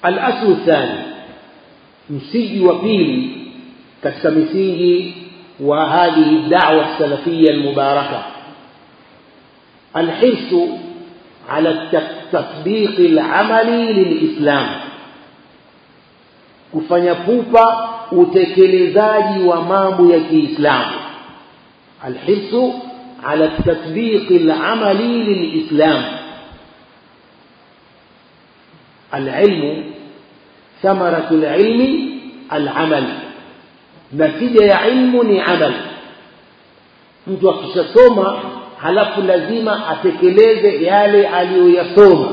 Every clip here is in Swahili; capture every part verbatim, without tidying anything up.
الأصل الثاني msingi wa pili katika misingi wa hadhihi da'wa salafiyya al-mubarakah الحرص على التطبيق العملي للإسلام kufanya pupa utekelezaji wa mambo ya Kiislamu الحرص على التطبيق العملي للإسلام العلم ثمرة العلم العمل نتيجة ya ilmu ni amal mtu akishasoma halafu lazima atekeleze yale aliyoyasoma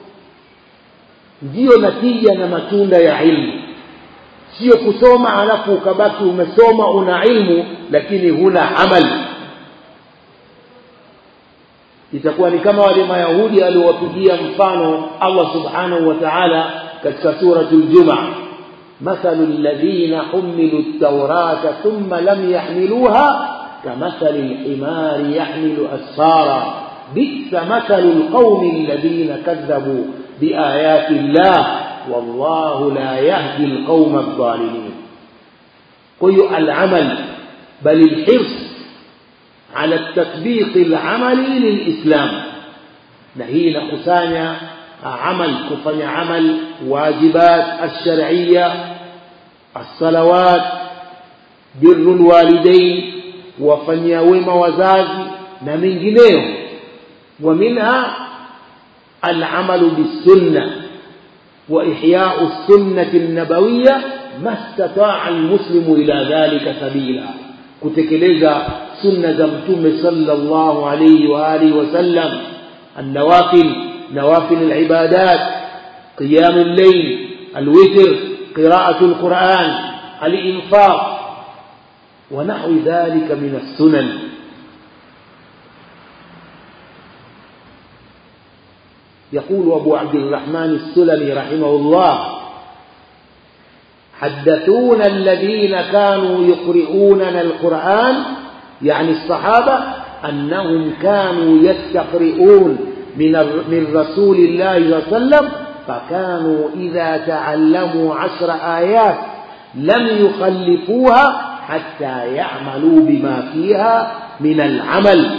ndio natija na matunda ya ilmu sio kusoma halafu ukabaki umesoma una ilmu lakini huna amali itakuwa ni kama wale mayahudi aliowapigia mfano Allah subhanahu wa ta'ala katika suratul Jumu'ah mathalul ladhina humilu at-taurata thumma lam yahmiluha كمثل الحمار يحمل أسفارا بئس مثل القوم الذين كذبوا بآيات الله والله لا يهدي القوم الظالمين قل العمل بل الحرص على التطبيق العملي للإسلام نهينا قسانيا عمل كفن عمل واجبات الشرعية الصلوات بر الوالدين wafanyia wema wazazi na mengineyo wa minha al-amalu bis-sunnah wa ihya'u as-sunnah an-nabawiyyah mastata'a al-muslimu ila dhalika sabila kutekeleza sunna za mtume sallallahu alayhi wa alihi wasallam an-nawafil nawafil al-ibadat qiyam al-layl al-witr qira'atu al-Qur'an al-infaq ونحو ذلك من السنن يقول أبو عبد الرحمن السلمي رحمه الله حدثونا الذين كانوا يقرؤوننا القرآن يعني الصحابة أنهم كانوا يستقرؤون من من رسول الله صلى الله عليه وسلم فكانوا إذا تعلموا عشر آيات لم يخلفوها حتى يعملوا بما فيها من العمل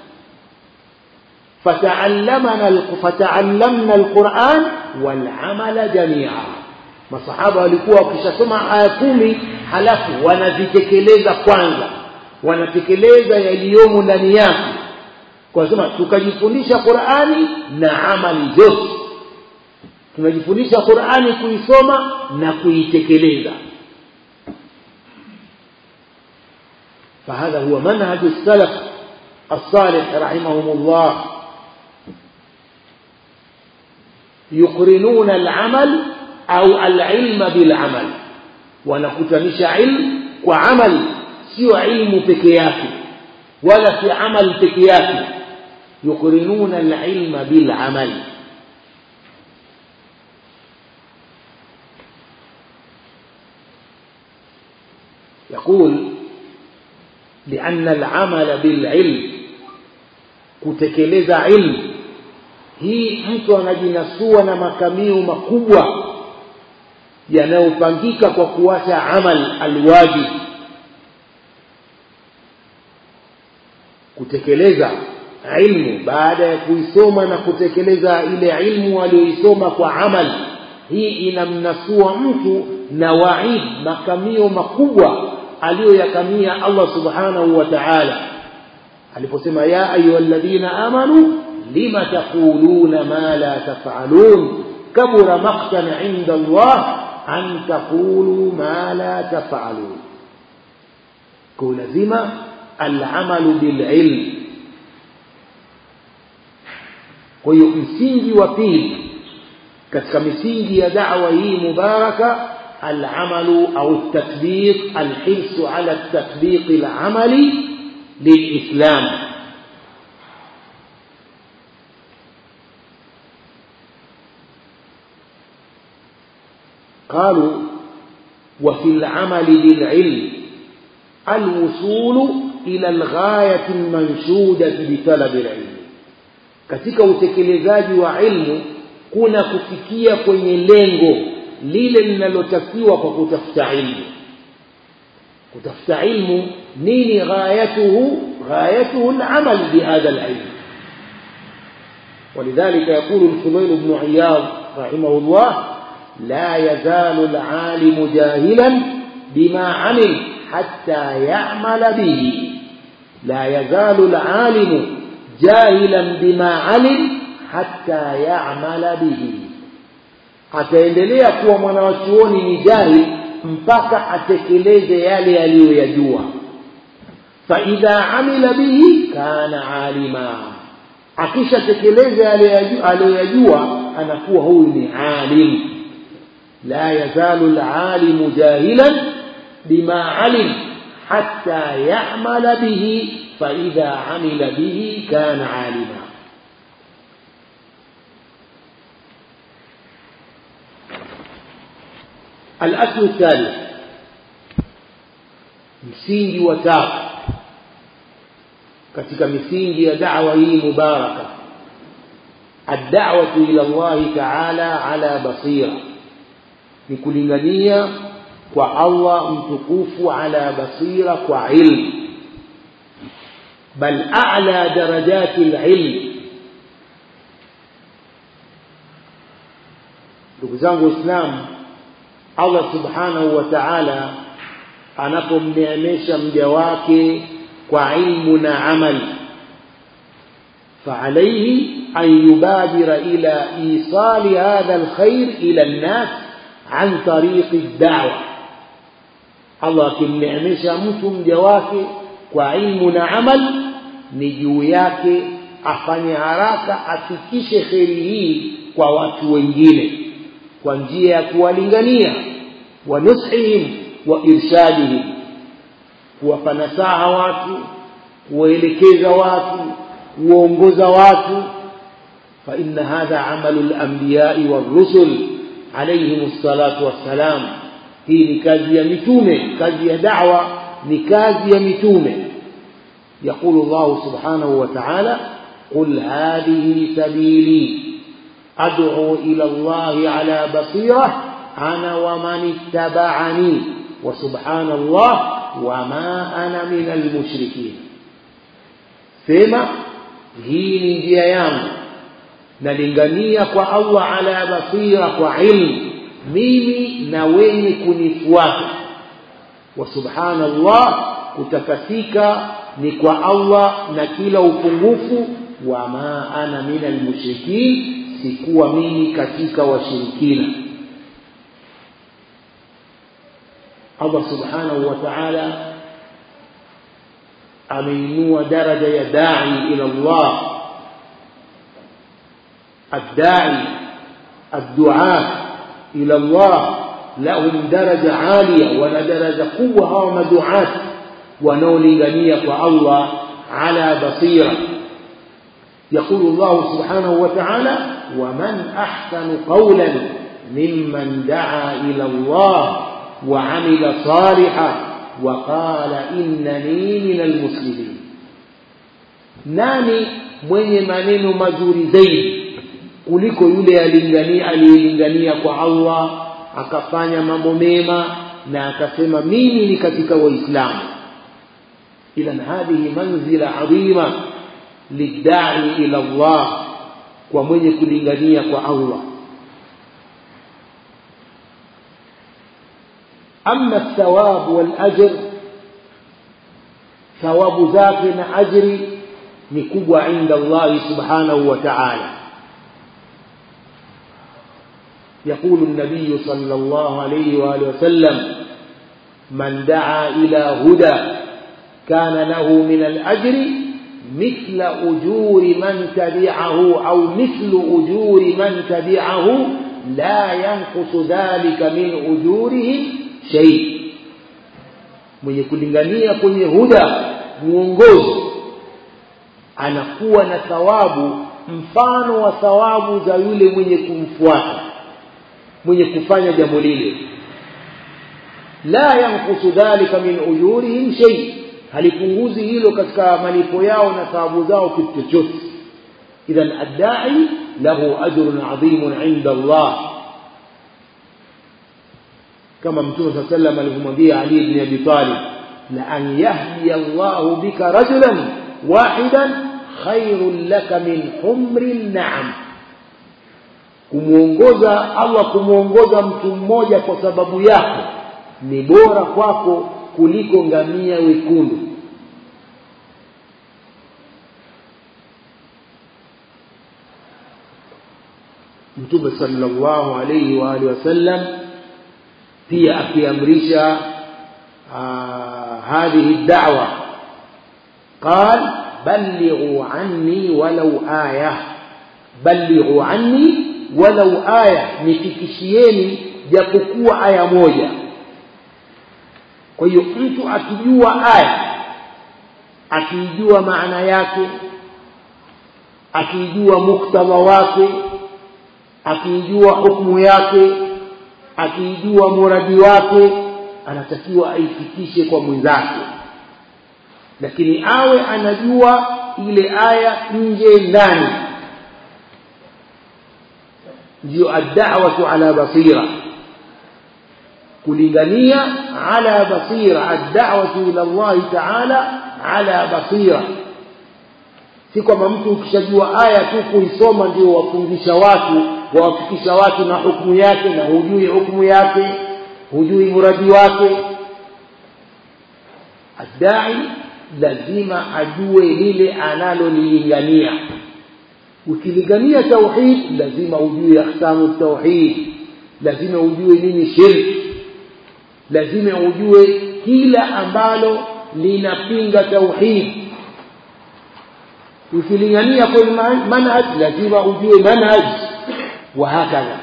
فتعلمنا فتعلمنا القرآن والعمل جميعا masahaba walikuwa wakishasoma aya kumi halafu wanazitekeleza kwanza wanatekeleza yaliyomo ndani yake kwa sababu tukajifundisha Qur'ani na amali zote tunajifundisha Qur'ani kuisoma na kuitekeleza فهذا هو منهج السلف الصالح رحمهم الله يقرنون العمل أو العلم بالعمل ونكتنش علم وعمل سوى علم بكياته ولا في عمل بكياته يقرنون العلم بالعمل يقول لأن العمل بالعلم kutekeleza ilmu hii mtu anajinasua na makamio makubwa yanayopangika kwa kuacha amal alwajib kutekeleza ilmu baada ya kuisoma na kutekeleza ile ilmu aliyoisoma kwa amal hii inamnasua mtu na waid makamio makubwa aliyoyakamia Allah subhanahu wa ta'ala aliposema ya ayyuhalladhina amanu lima taquluna ma la taf'alun kabura maqtan 'inda Allah an taqulu ma la taf'alun kwa lazima al-amalu bil-ilm kwa hiyo msingi wa pili katika misingi ya da'wa hii mubaraka العمل أو التطبيق الحرص على التطبيق العملي للإسلام قالوا وفي العمل بالعلم الوصول إلى الغاية المنشودة بطلب العلم katika utekelezaji wa ilmu kuna kufikia kwenye lengo lile linalotakiwa kwa kutafuta ilmu. Kutafuta ilmu nini ghayatuhu? Ghayatuhu al-amal bihadha al-ilm. ولذلك يقول الفضيل بن عياض رحمه الله: لا يزال العالم جاهلا بما عمل حتى يعمل به. لا يزال العالم جاهلا بما علم حتى يعمل به. ataendelea kuwa mwanachuoni ni jahil mpaka atekeleze yale aliyoyajua. fa idha amila bihi kana alima, akisha tekeleza yale aliyoyajua anakuwa huyu ni alim. la yazalu alalimu jahilan bima alim hatta ya'mala bihi fa idha amila bihi kana alima. الأصل الثالث msingi wa tatu katika misingi ya da'wa hii mubaraka, ad-da'watu ila Allah ta'ala ala basira, ni kulingania kwa Allah mtukufu ala basira, kwa ilmu. bal a'la darajati al-ilm. ndugu zangu Waislamu, Allah subhanahu wa ta'ala anapomneemesha mja wake kwa ilmu na amali, فعليه أن يبادر إلى إيصال هذا الخير إلى الناس عن طريق الدعوة. Allah kimneemesha mtu mja wake kwa ilmu na amal, ni juu yake afanye haraka afikishe kheri hii kwa watu wengine kwa njia ya kuwalingania, wa nusihim wa irshadihim, kuwapa nasaha watu, kuwaelekeza watu, kuongoza watu. fa inna hadha amalu al-anbiya'i war-rusul alayhimus salatu wassalam. hii ni kazi ya mitume, kazi ya da'wa ni kazi ya mitume. يقول الله سبحانه وتعالى: قل هذه سبيلي أدعو إلى الله على بصيرة أنا ومن اتبعني وسبحان الله وما أنا من المشركين. سيما hii ni njia yangu, nalingania kwa Allah ala basira, kwa ilmu, mimi na wenye kunifuata. wa subhanallah, kutakasika ni kwa Allah na kila upungufu. wa ma ana minal mushrikin, sikuwa mimi katika washirikina. Allah subhanahu wa ta'ala ameinua daraja ya da'i ila Allah. ad-da'i ad-du'a ila Allah lahum daraja alia, wana daraja kubwa hawa maduat wanaolingania kwa Allah ala basira. يقول الله سبحانه وتعالى: ومن أحسن قولا ممن دعا إلى الله وعمل صالحا وقال إنني من المسلمين. nani mwenye maneno mazuri zaidi kuliko yule alingania aliyelingania kwa Allah akafanya mambo mema na akasema mimi ni katika waislamu. idhan hadhihi manzila adhima lidda'i ila Allah, kwa mwenye kulingania kwa Allah. amma ath-thawab wal ajr, thawabu zake na ajri ni kubwa inda Allah subhanahu wa ta'ala. يقول النبي صلى الله عليه وآله وسلم: من دعا إلى هدى كان له من الأجر مثل أجور من تبعه أو مثل أجور من تبعه لا ينقص ذلك من أجورهم شيء. mwenye kulingania kwenye huda, mwongozo, anakuwa na thawabu mfano wa thawabu za yule mwenye kumfuata, mwenye kufanya jambo lile. la yanqusu dhalika min ujurihim shay, halipunguzi hilo katika malipo yao na thawabu zao kitu chochote. idhan ad-da'i lahu ajrun 'adhimun 'inda Allah. kama Mtume sallallahu alayhi wasallam alivyomwambia Ali ibn Abi Talib, la an yahdi Allahu bika rajulan wahidan khairul laka min humrin na'am, kumuongoza Allah, kumuongoza mtu mmoja kwa sababu yako ni bora kwako kuliko ngamia wekundu. Mtume sallallahu alayhi wa alihi wasallam pia akiamrisha hadhihi da'wa, قال بلغوا عني ولو آية، بلغوا عني ولو آية، nifikishieni japokuwa aya moja. Kwa hiyo mtu akijua aya, akijua maana yake, akijua muktadha wake, akijua hukumu yake, akijua muradi wake, anatakiwa aifikishe kwa mwenzake. Lakini awe anajua ile aya nje ndani. Ndio ad-da'watu ala basira, kulingania ala basira, ad-da'watu ila Allah ta'ala ala basira. Si kama mtu ukishajua aya tu kuisoma ndio wafundisha watu, wawafikisha watu na hukumu yake, na hujui hukumu yake, hujui muradi wake. Ad-da'i lazima ajue lile analolilingania. Ukilingania tauhid lazima ujue ahkamu tauhid, lazima ujue nini shirk, lazima ujue kila ambalo linapinga tauhid. Ukilingania kwenye manhaj lazima ujue manhaj, wa hakadha.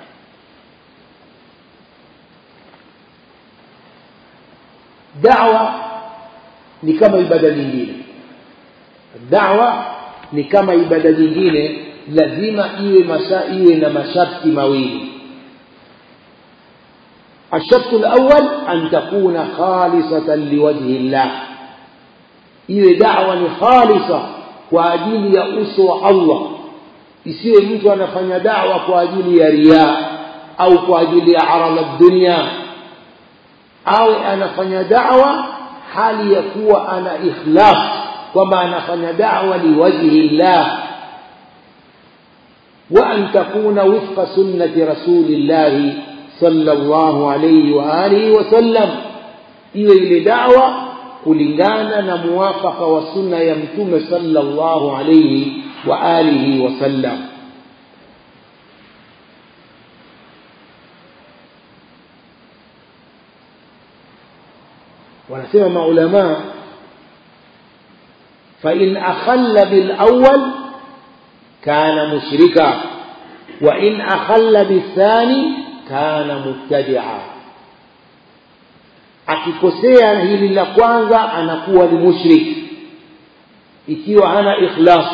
Da'wa ni kama ibada nyingine. Da'wa ni kama ibada nyingine, lazima iwe masha iwe na masharti mawili. الشرط الأول أن تكون خالصة لوجه الله، iwe da'wa ni khalisa kwa ajili ya uso wa Allah. Isiwe mtu anafanya da'wa kwa ajili ya riya au kwa ajili ya arada dunia, au anafanya da'wa hali ya kuwa ana ikhlas, kwamba anafanya da'wa liwajhi Allah. Wa an takuna wifqa sunnati rasulillah sallallahu alayhi wa alihi wa sallam, iwe ile da'wa kulingana na muwafaka wa sunna ya Mtume sallallahu alayhi wa alihi wa sallam. wanasema maulama, fa in akhalla bil awwal kana mushrika wa in akhalla bis thani kana mubtadi'a. Akikosea hili la kwanza anakuwa ni mushrik ikiwa hana ikhlas.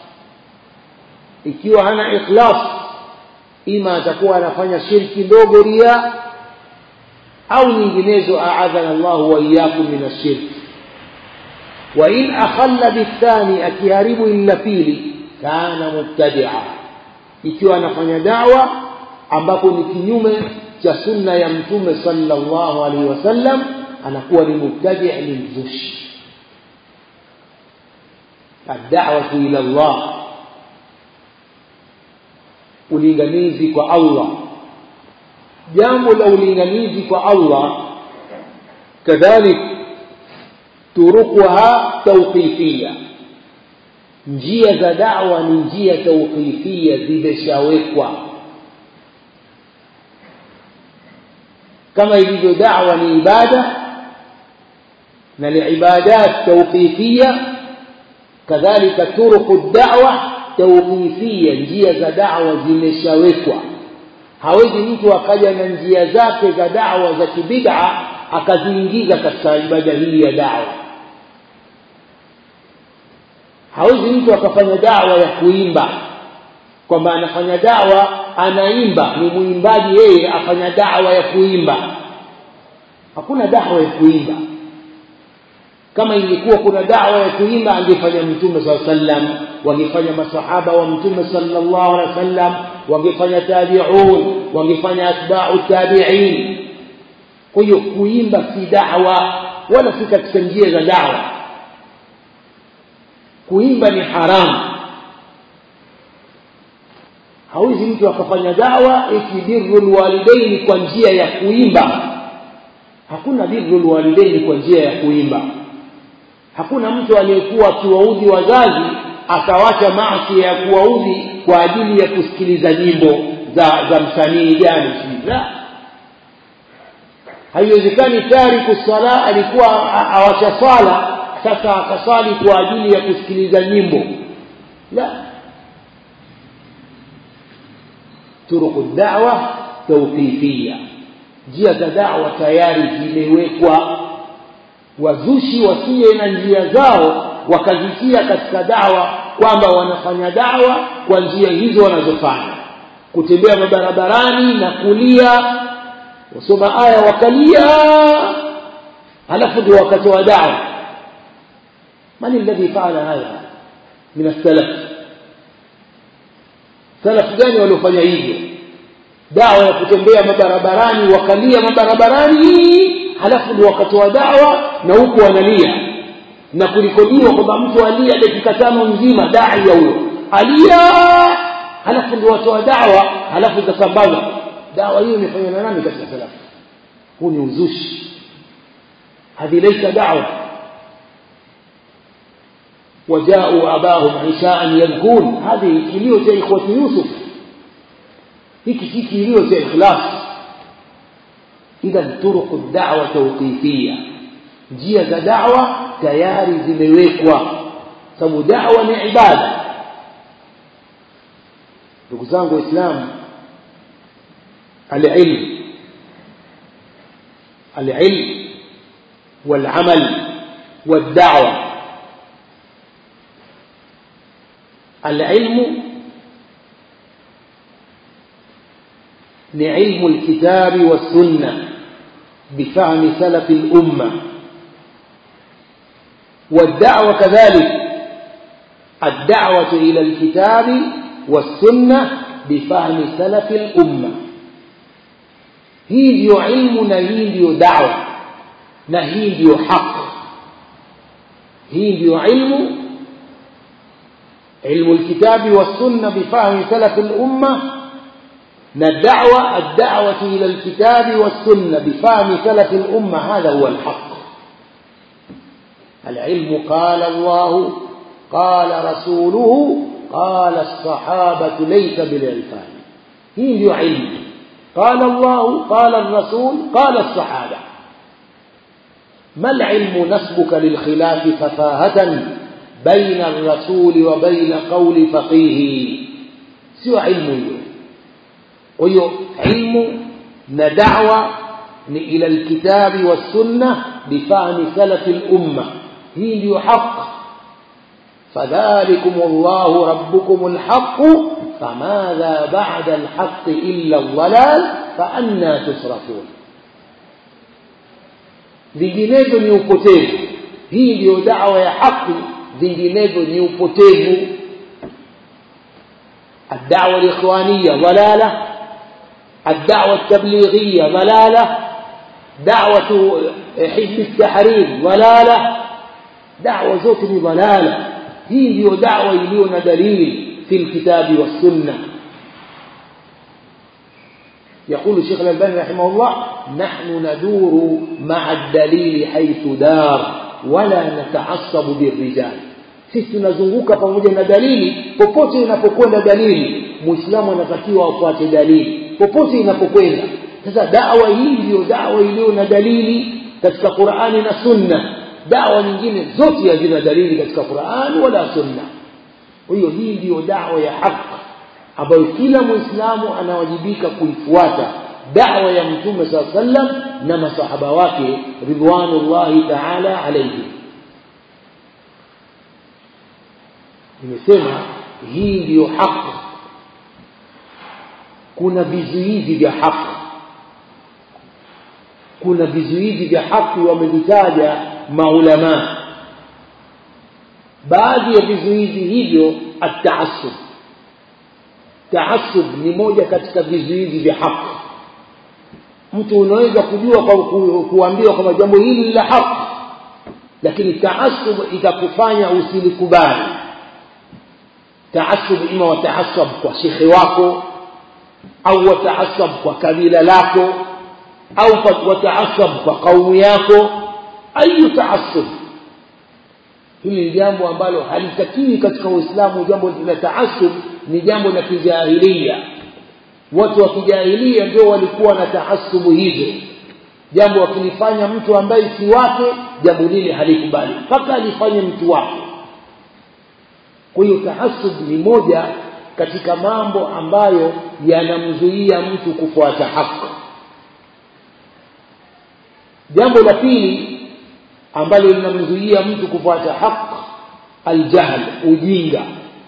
Ikiwa hana ikhlas, ima atakuwa anafanya shirki ndogo, ria, au nyinginezo, a'adhana Allah wa iyyakum min ash-shirk. Wa in akhalla bithani, akiharibu illa pili, kana mubtadi'a, ikiwa anafanya da'wa ambapo ni kinyume cha sunna ya Mtume sallallahu alaihi wasallam, anakuwa ni mubtadi' ni mzushi. Ad-da'watu ila Allah, ulinganizi kwa Allah. Jambo la ulinganizi kwa Allah kadhalik turukuha tawqifiyya, njia za da'wa ni njia tawqifiyya, zimeshawekwa. Kama ilivyo da'wa ni ibada na liibadat tawqifiyya, kadhalika turuku ad-da'wa tawqifiyya, njia za da'wa zimeshawekwa. Hawezi mtu akaja na njia zake za da'wa za kibid'a akaziingiza katika ibada hii ya da'wa. Hawezi mtu akafanya da'wa ya kuimba, kwamba anafanya da'wa anaimba, ni muimbaji yeye, afanya da'wa ya kuimba. Hakuna da'wa ya kuimba. Kama ingekuwa kuna da'wa ya kuimba, angefanya Mtume sallallahu alaihi wasallam, wangefanya masahaba wa Mtume sallallahu alaihi wasallam, wangefanya tabi'un, wangefanya atba'u tabi'in. Kwa hiyo kuimba si da'wa wala si katika njia za da'wa. Kuimba ni haramu. Hawezi mtu akafanya da'wa eti birrul walidaini kwa njia ya kuimba. Hakuna birrul walidaini kwa njia ya kuimba. Hakuna mtu aliyekuwa akiwaudhi wazazi akawacha maasi ya kuwaudhi kwa ajili ya kusikiliza nyimbo za za msanii gani. La, haiwezekani tariku sala alikuwa awacha swala sasa akasali kwa ajili ya kusikiliza nyimbo. La, turuku da'wa tawqifiyya, njia za da'wa tayari zimewekwa. Wazushi wasije na njia zao wakazitia katika da'wa kwamba wanafanya da'wa kwa njia hizo wanazofanya, kutembea mabarabarani na kulia, wasoma aya wakalia, halafu ndio wakatoa da'wa. Man alladhi fa'ala hadha min as-salaf? Salaf gani waliofanya hivyo? Da'wa ya kutembea mabarabarani, wakalia mabarabarani, halafu ndio wakatoa da'wa na huko wanalia, na kulikodiwa kwamba mtu alia dakika tano nzima, dai ya huyo alia, halafu ndio watoa da'wa, halafu zasambaza. Da'wa hiyo imefanywa na nani katika salaf? Huu ni uzushi. Hadi laysa da'wa. وجاءوا أباهم عشاء يبكون، هذه kilio cha ikhwati Yusuf. hiki si kilio cha ikhlas. Idhan turuku da'wa tawqifiyya, njia za da'wa tayari zimewekwa, sababu da'wa ni ibada. Ndugu zangu Waislamu, al-ilm al-ilm wal-amal wad-da'wa. العلم لعلم الكتاب والسنة بفهم سلف الأمة، والدعوة كذلك الدعوة إلى الكتاب والسنة بفهم سلف الأمة. هي ديو علم هي ديو دعوة هي ديو حق. هي ديو علم علم الكتاب والسنة بفهم سلف الأمة، الدعوة الدعوة إلى الكتاب والسنة بفهم سلف الأمة، هذا هو الحق. العلم قال الله قال رسوله قال الصحابة ليس بالعرفان. هي علم قال الله قال الرسول قال الصحابة. ما العلم نسبك للخلاف ففاهة بين الرسول وبين قول فقيه؟ سوى علم. وهو علم ندعوة إلى الكتاب والسنة بفهم سلف الأمة، هي حق. فذلكم الله ربكم الحق فماذا بعد الحق إلا الضلال فأنى تصرفون. vinginevyo ni upotevu. Hii ndio da'wa ya haki, vinginevyo ni upotevu. الدعوة الإخوانية ضلالة، الدعوة التبليغية ضلالة، دعوة حزب التحرير ضلالة، دعوة zote ni ضلالة. hii ndio da'wa iliyo na dalili في الكتاب والسنة. يقول الشيخ الألباني رحمه الله: نحن ندور مع الدليل حيث دار ولا نتعصب بالرجال. sisi tunazunguka pamoja na dalili popote inapokwenda dalili. Muislamu anatakiwa afuate dalili popote inapokwenda. Sasa da'wa hii ndio da'wa iliyo na dalili katika Qur'ani na Sunna. Da'wa nyingine zote hazina dalili katika Qur'ani wala Sunna. Kwa hiyo hii ndio da'wa ya haki ambayo kila Muislamu anawajibika kuifuata, da'wa ya Mtume sallallahu alaihi wasallam na masahaba wake ridwanullahi ta'ala alayhi. Nimesema hii ndio haki. Kuna vizuizi vya haki, kuna vizuizi vya haki wamevitaja maulama. Baadhi ya vizuizi hivyo at-ta'assub. Ta'assub ni moja katika vizuizi vya haki. mtu unaweza kujua kwa ku, kuambiwa kwamba jambo hili la haki, lakini taasub itakufanya usilikubali. Taasub ima wataasub kwa shekhi wako, au wataasub kwa kabila lako, au wataasub kwa kaumu yako, ayu taasub. Hili ni jambo ambalo halitakiwi katika Uislamu. Jambo la taasub ni jambo la kijahilia. Watu wa kijahilia ndio walikuwa na taasubu hizo. Jambo wakilifanya mtu ambaye si wake, jambo lile halikubali mpaka alifanye mtu wake. Kwa hiyo taasub ni moja katika mambo ambayo yanamzuia mtu kufuata haki. Jambo la pili ambalo linamzuia mtu kufuata haki, aljahl, ujinga.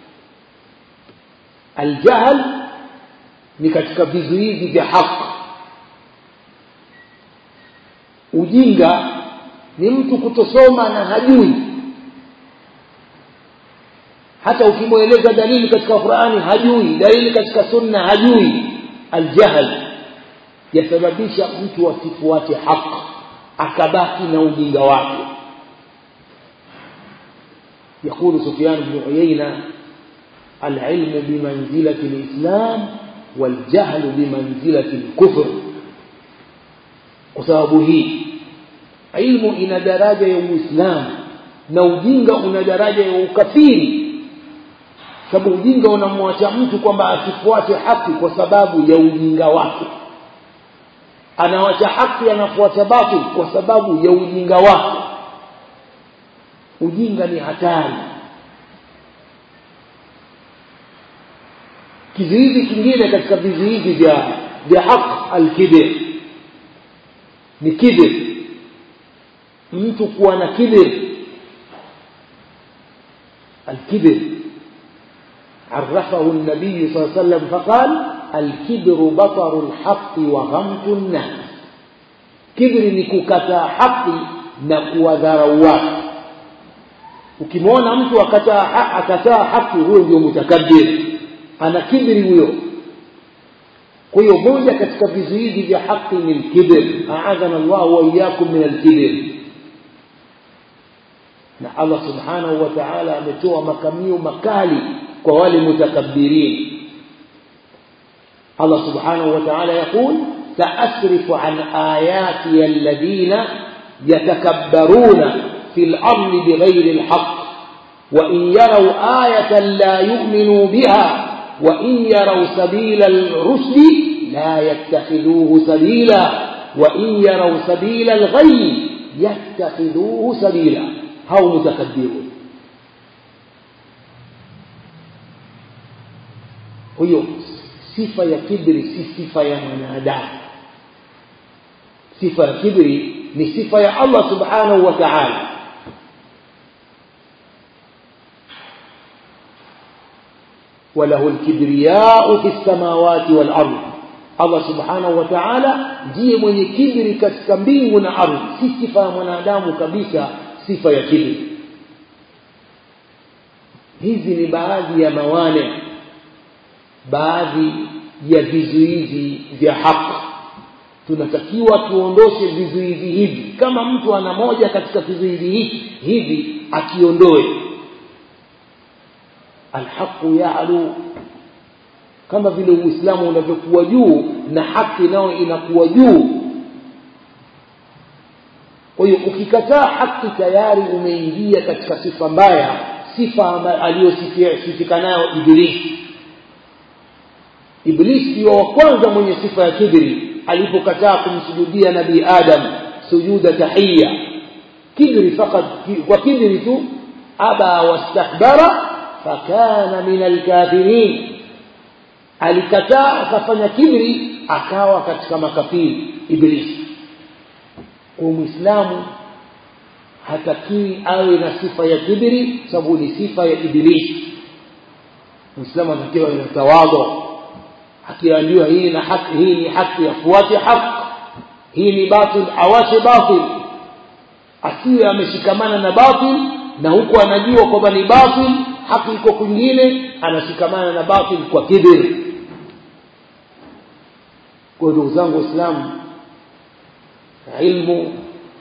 Aljahl ni katika vizuizi vya haki. Ujinga ni mtu kutosoma na hajui. Hata ukimweleza dalili katika Qur'ani hajui, dalili katika sunna hajui. Aljahl yasababisha mtu asifuate haki, akabaki na ujinga wake. يقول سفيان بن عيينة: العلم بمنزلة الإسلام والجهل بمنزلة الكفر. وسبب hii ilmu ina daraja ya Uislamu na ujinga una daraja ya ukafiri. Sababu ujinga unamwacha mtu kwamba asifuate haki kwa sababu ya ujinga wake, anawacha haki anafuata batil kwa sababu ya ujinga wake. Ujinga ni hatari. Kizuizi kingine katika vizuizi vya vya haki, al-kibr, ni kibr. Mtu kuwa na kibr. Al-kibr عرفه النبي صلى الله عليه وسلم فقال: الكبر بطر الحق وغمط الناس. كبر ni kukataa haki na kuwadharau watu. Ukimwona mtu akataa akataa haki, huyo ndio mutakabbir, ana kibri huyo. Kwa hiyo moja katika vizuizi vya haki ni kibr. A'adhana Allah wa iyyakum min al-kibr. Na Allah subhanahu wa ta'ala ametoa makamio makali kwa wale mutakabbirin. Allah subhanahu wa ta'ala يقول: سأصرف عن آياتي الذين يتكبرون في الأرض بغير الحق وإن يروا آية لا يؤمنوا بها وإن يروا سبيل الرشد لا يتخذوه سبيلا وإن يروا سبيل الغي يتخذوه سبيلا. هؤلاء متكبرون. huyo sifa ya kibri si sifa ya mwanadamu. Sifa ya kibri ni sifa ya Allah subhanahu wa ta'ala. وله الكبرياء في السماوات والأرض. Allah subhanahu wa ta'ala ndiye mwenye kibri katika mbingu na ardhi. Si sifa ya mwanadamu kabisa, sifa ya kibri. Hizi ni baadhi ya mawane, baadhi ya vizuizi vya haki. Tunatakiwa tuondoshe vizuizi hivi. Kama mtu ana moja katika vizuizi hivi hivi akiondoe, alhaqu ya'lu. Kama vile Uislamu unavyokuwa juu na haki nao inakuwa juu. Kwa hiyo ukikataa haki tayari umeingia katika sifa mbaya, sifa aliyosifika nayo Ibilisi. Ibilisi ndio wa kwanza mwenye sifa ya kibri alipokataa kumsujudia Nabii Adam sujuda tahiyya. Kibri fakat, kwa kibri tu, aba wastakbara fakana min alkafirin. Alikataa akafanya kibri akawa katika makafiri Ibilisi. Kwa Muislamu hatakiwi awe na sifa ya kibri, sababu ni sifa ya Ibilisi. Muislamu anatakiwa awe na tawadhu. Akiambiwa hii na haki, hii ni haki, afuate haki. Hii ni batil, awache batil. Asiwe ameshikamana na batil na huko anajua kwamba ni batil, haki iko kwingine, anashikamana na batil kwa kibri. Kwa ndugu zangu Waislamu, ilmu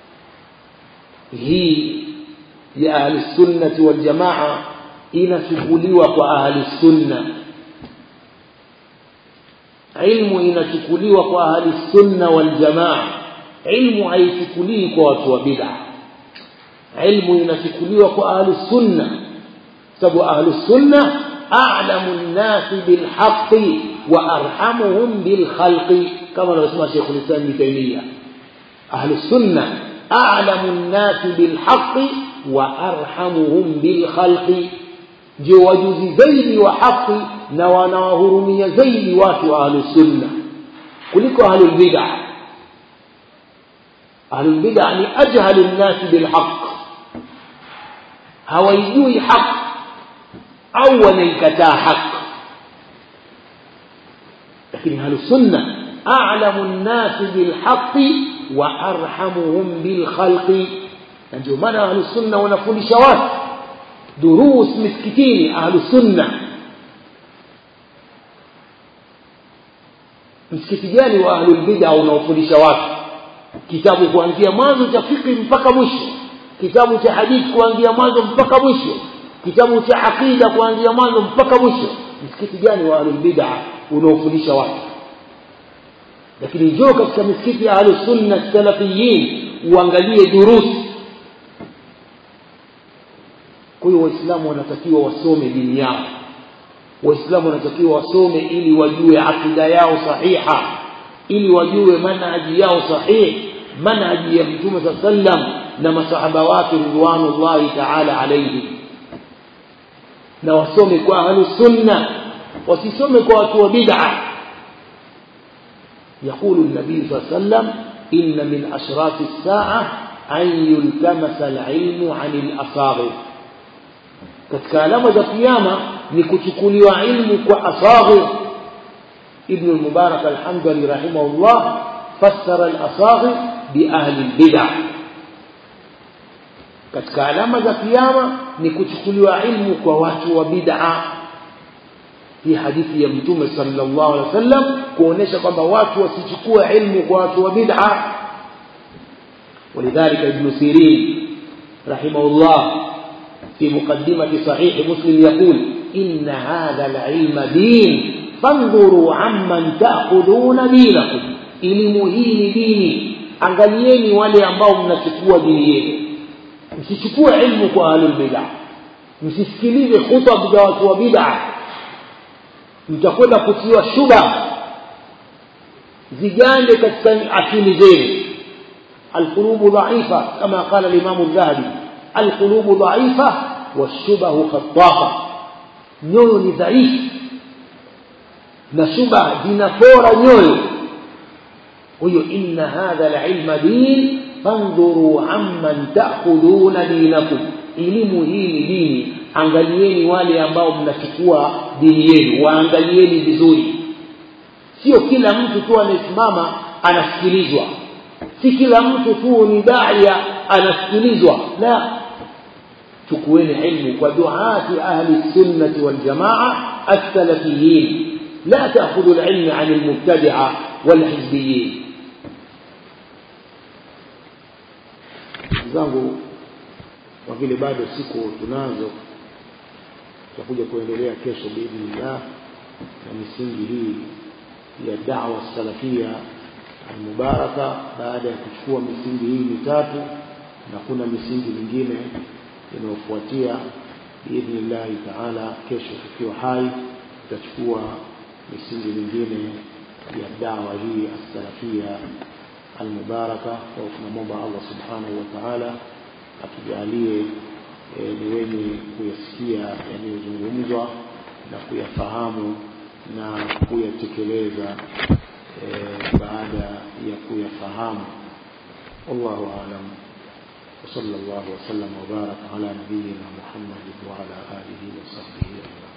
hii ya ahli sunnah wal jamaa inachukuliwa kwa ahli sunna. Ilmu inachukuliwa kwa ahli sunna wal jamaa. Ilmu haichukuliwi kwa watu wa bid'ah. Ilmu inachukuliwa kwa ahli sunna, sababu ahli sunna a'lamu an-nas bil haqqi wa arhamuhum bil khalqi, kama anasema Sheikh al-Islam Ibn Taymiyyah. Ahli sunna a'lamu an-nas bil haqqi wa arhamuhum bil khalqi, ndio wajuzi zaidi wa haki na wanawahurumia zaidi watu wa ahli sunna kuliko ahli bid'ah. Ahli bid'ah ni ajhalu an-nas bil haqq, hawajui haki au wanaikataa haki. Lakini ahli sunna a'lamu an-nas bil haqqi wa arhamuhum bil khalqi. Ndio maana ahli sunna wanafundisha watu durus miskitini. Ahli sunna msikiti gani wa ahli bid'ah unaofundisha watu kitabu kuanzia mwanzo cha fiqh mpaka mwisho, kitabu cha hadith kuanzia mwanzo mpaka mwisho, kitabu cha aqida kuanzia mwanzo mpaka mwisho? Msikiti gani wa ahli bid'ah unaofundisha watu? Lakini njoo katika misikiti ya ahli sunna salafiyin uangalie durus. Kwa hiyo waislamu wanatakiwa wasome dini yao. Waislamu wanatakiwa wasome ili wajue akida yao sahiha, ili wajue manhaji yao sahihi, manhaji ya Mtume sallam na masahaba wake ridwanullahi ta'ala alayhi. Na wasome kwa ahli sunna, wasisome kwa watu wa bid'ah. يقول النبي صلى الله عليه وسلم إن من أشراط الساعة أن يلتمس العلم عن الأصاغر. katika alama za kiyama ni kuchukuliwa ilmu kwa asaghir. Ibn al-Mubarak al-Hamdani rahimahullah fassara al-asaghir bi ahli al-bid'ah. Katika alama za kiyama ni kuchukuliwa ilmu kwa watu wa bid'ah. Hii hadithi ya Mtume sallallahu alaihi wasallam kuonesha kwamba watu wasichukue ilmu kwa watu wa bid'ah. Walidhalika Ibn Sirin rahimahullah في مقدمة صحيح مسلم يقول إن هذا العلم دين فانظروا عمن تأخذون دينكم. Elimu hii ni dini, angalieni wale ambao mnachukua dini yenu. Msichukue ilmu kwa ahli bid'ah, msisikilize khutba za watu wa bid'ah, mtakwenda kutiwa shubha zigande katika akili zenu. Alqulubu dha'ifa kama qala al-Imam al-Dhahabi, alqulubu dha'ifa washubahu khattafa. Nyoyo ni dhaifu na shubha zinafora nyoyo. Huyo inna hadha al-ilma din fanzuru amman ta'khuduna dinakum. Elimu hii ni dini, angalieni wale ambao mnachukua dini yenu, waangalieni vizuri. Sio kila mtu tu anasimama anasikilizwa, si kila mtu tu ni daia anasikilizwa. La, chukueni ilmu kwa duati ahli sunnati wal jamaa as-salafiyin. La ta'khudhu al-ilma 'an al-mubtadi'a wal hizbiyyin. Zangu kwa vile bado siku tunazo, tutakuja kuendelea kesho biidhnillah na misingi hii ya da'wa salafia al-mubaraka. Baada ya kuchukua misingi hii mitatu, na kuna misingi mingine inayofuatia biidhnillah ta'ala. Kesho tukiwa hai tutachukua misingi mingine ya da'wa hii as-salafia al-mubaraka. Kwa tunamwomba Allah subhanahu wa ta'ala atujalie e, ni wenye kuyasikia yanayozungumzwa na kuyafahamu na kuyatekeleza e, baada ya kuyafahamu. Wallahu a'lam. Sallallahu wa sallam wa baraka ala nabiyyina Muhammad wa ala alihi wa sahbihi.